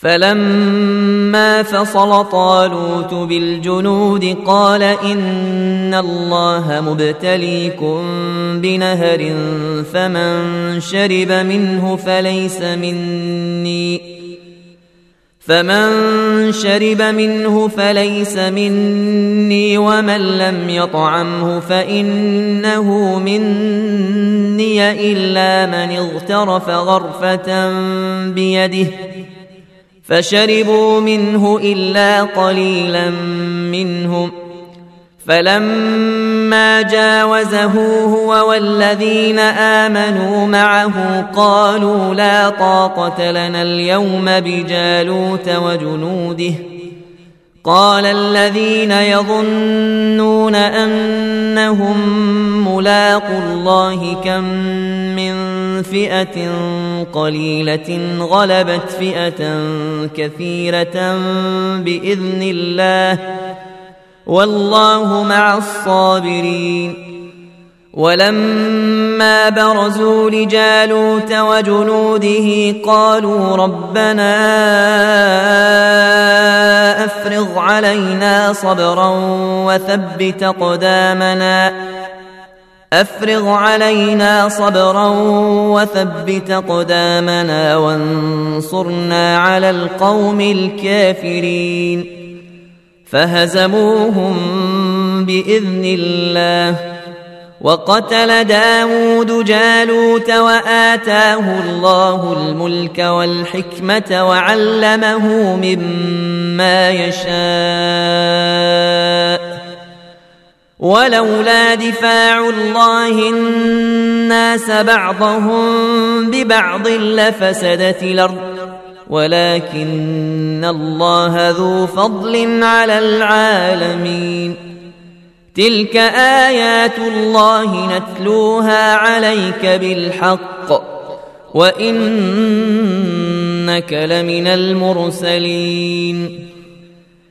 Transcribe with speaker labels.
Speaker 1: فلما فصل طالوت بالجنود قال إن الله مبتليكم بنهر فمن شرب منه فليس مني ومن لم يطعمه فإنه مني إلا من اغترف غرفة بيده فشربوا منه إلا قليلا منهم. فلما جاوزه هو والذين آمنوا معه قالوا لا طاقة لنا اليوم بجالوت وجنوده. قال الذين يظنون أنهم ملاقو الله كم من فئة قليلة غلبت فئة كثيرة بإذن الله والله مع الصابرين. ولما برزوا لجالوت وجنوده قالوا ربنا أفرغ علينا صبرا وثبت أقدامنا وانصرنا على القوم الكافرين. فهزموهم بإذن الله. وقتل داود جالوت وآتاه الله الملك والحكمة وعلمه مما يشاء. ولولا دفاع الله الناس بعضهم ببعض لفسدت الأرض ولكن الله ذو فضل على العالمين. تلك آيات الله نتلوها عليك بالحق وإنك لمن المرسلين.